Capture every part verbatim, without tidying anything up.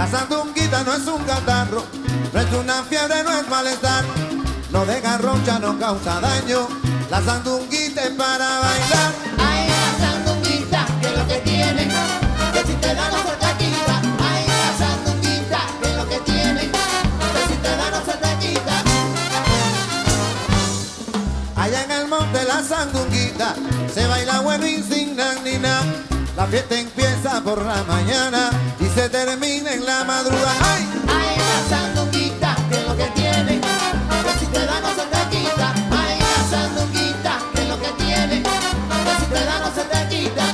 La sandunguita no es un catarro, no es una fiebre, no es malestar. No deja roncha, no causa daño. La sandunguita es para bailar. Ay, la sandunguita, que es lo que tiene, que si te da no se te quita. Ay, la sandunguita, que es lo que tiene, que si te da no se te quita. Allá en el monte la sandunguita se baila bueno y sin nanina. La fiesta empieza por la mañana y se termina en la madrugada. ¡Ay! Ay, la sandunguita, que es lo que tiene, que si te da no se te quita. Ay, la sandunguita, que es lo que tiene, que si te da no se te quita.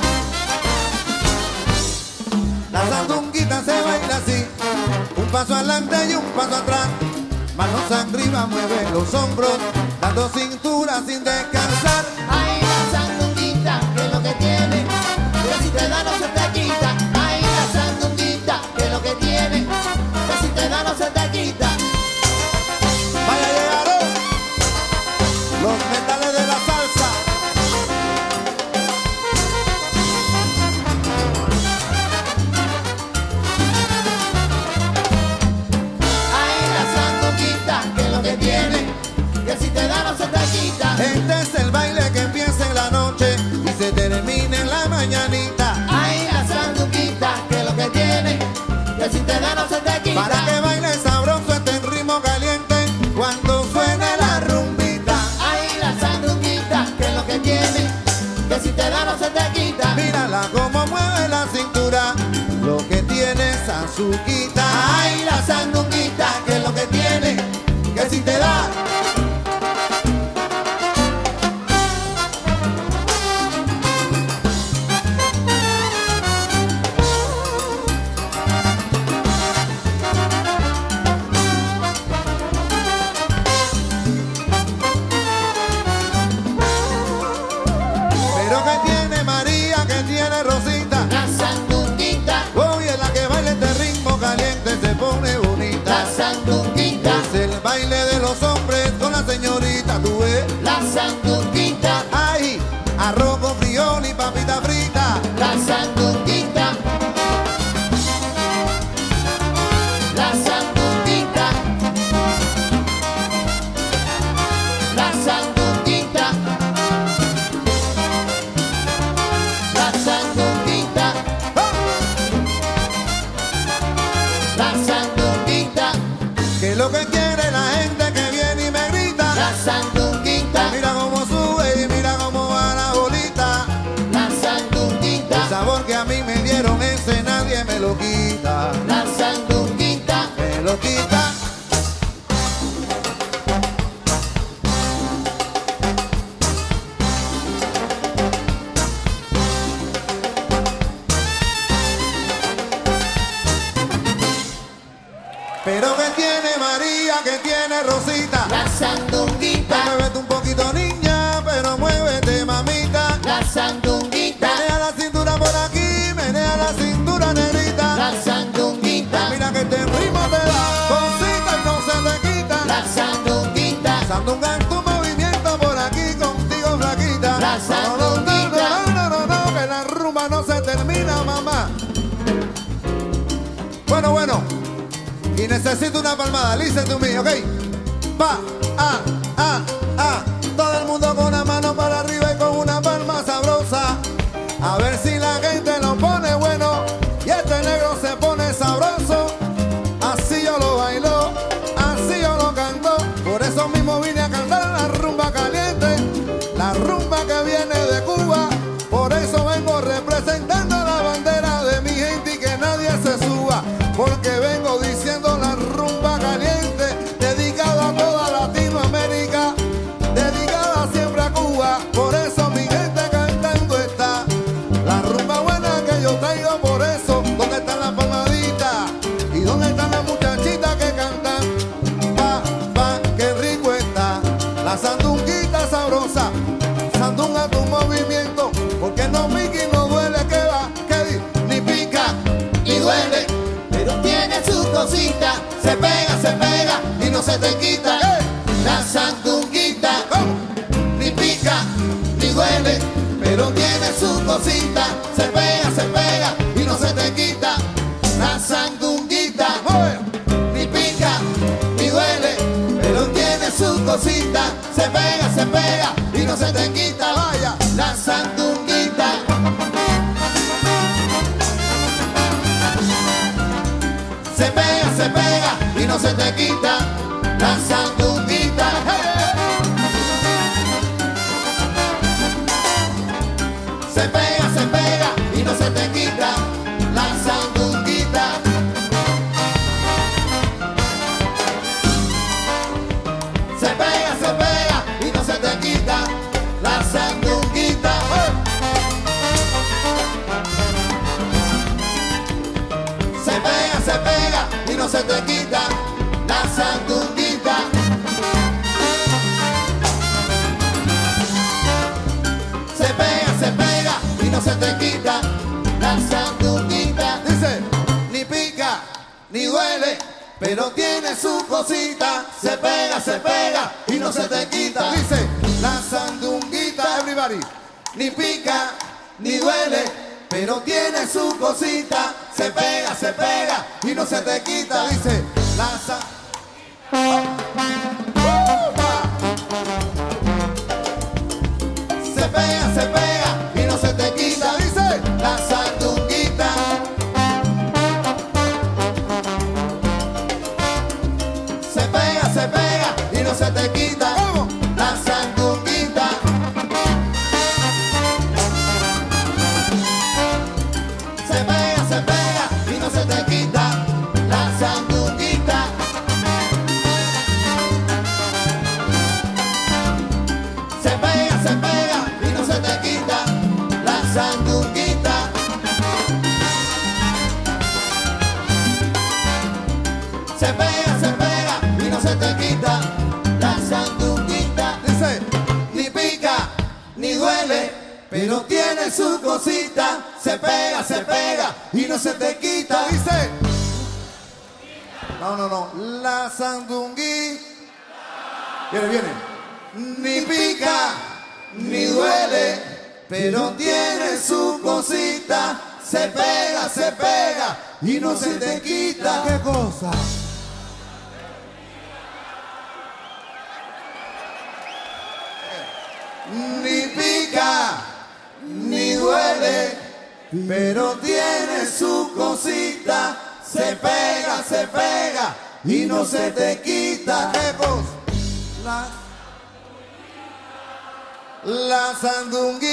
La sandunguita se baila así, un paso adelante y un paso atrás. Manos arriba, mueve los hombros, dando cintura sin descansar. Ay, la sandunguita, que es lo que tiene, que si te da no se te quita. Ay, la sandunguita, que es lo que tiene, que si te da no se te quita. Vaya, llegaron los metales de la salsa. Ay, la sandunguita, que es lo que tiene, que si te da no se te quita. Este es el baile que empieza en la noche y se termina en la mañanita. Ay, la sandunguita, que es lo que tiene, que si te da no se te quita. Para que baile sabroso este en ritmo caliente cuando suene la rumbita. Ay, la sandunguita, que es lo que tiene, que si te da no se te quita. Mírala como mueve la cintura, lo que tiene es azuquita. Ay, la sandunguita, que es lo que tiene, que si te da. Pero que tiene María, que tiene Rosita. La sandunguita, Oye, la que baila este ritmo caliente se pone bonita. la sandunguita, Es el baile de los hombres con la señorita, tú ves. la sandunguita, Ay, arroz con friol y papita frita. la sandunguita, la sandunguita, la sandunguita, la sandunguita, la sandunguita, Que es lo que quiere la gente que viene y me grita. la sandunguita, Mira cómo sube y mira cómo va la bolita. la El sandunguita, sabor que a mí me dieron ese nadie me lo quita. la sandunguita. Me lo quita. Pero que tiene María, que tiene Rosita. La sandunguita, Muévete un poquito niña, pero muévete mamita. la sandunguita, Menea la cintura por aquí, menea la cintura negrita. la sandunguita, Mira que este ritmo te da cosita y no se te quita. la sandunguita, Sandunga en tu movimiento por aquí contigo flaquita. La sandunguita. No, no, no, no, no, que la rumba no se termina, mamá. Bueno, bueno. Y necesito una palmada, listen to me, ¿ok? Va, ah, ah, ah. Todo el mundo con la mano para arriba y con una palma sabrosa. A ver si la gente lo pone bueno y este negro se pone sabroso. Así yo lo bailo, así yo lo canto. Por eso mismo vine a cantar la rumba caliente, la rumba que viene de Cuba. Por eso vengo representando la bandera de mi gente y que nadie se suba. Porque vengo diciendo la rumba caliente, dedicada a toda Latinoamérica, dedicada a cosita, se pega, se pega y no se te quita. Vaya, la sandunguita. Se pega, se pega y no se te quita. La sandunguita. Se pega, se pega y no se te quita. La sandunguita. Se pega, se pega y no se te quita. La sandunguita. Se pega, se pega y no se te quita. La sandunguita. Se pega, se pega y no se te quita. La sandunguita. dice, ni pica, ni duele, pero tiene su cosita. Se pega, se pega y no se te quita. Dice, la sandunguita, everybody. Ni pica, ni duele, pero tiene su cosita. Se pega, se pega y no se te quita. Dice, la sa... Se pega, se pega y no se te quita. Dice, La sandunguita. Se pega, se pega y no se te quita. ¿cómo? La sandunguita. Se pega, se pega y no se te quita. La sandunguita. Se pega, se pega y no se te quita. La sandunguita. Se pega, se pega y no se te quita. La sandunguita. Dice, Ni pica, ni duele, pero tiene su cosita. Se pega, se pega y no se te quita. dice. No, no, no. La sandunguita. Viene, viene. Ni pica, ni duele, pero tiene su cosita. Se pega, se pega y no se te quita. ¿Qué cosa? Ni pica, ni duele, pero tiene su cosita. Se pega, se pega y no se te quita. ¿Qué cosa? La... La sandunguita.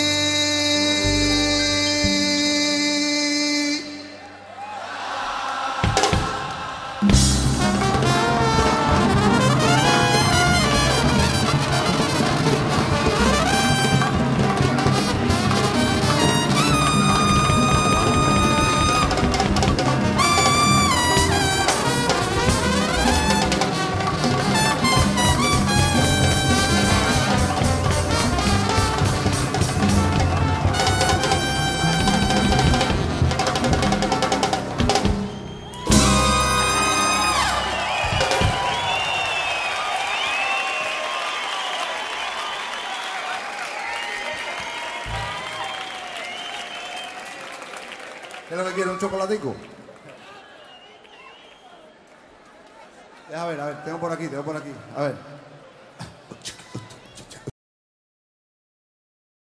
¿Qué es lo que quiere? ¿Un chocolatico? Deja ver, a ver, tengo por aquí, tengo por aquí. A ver.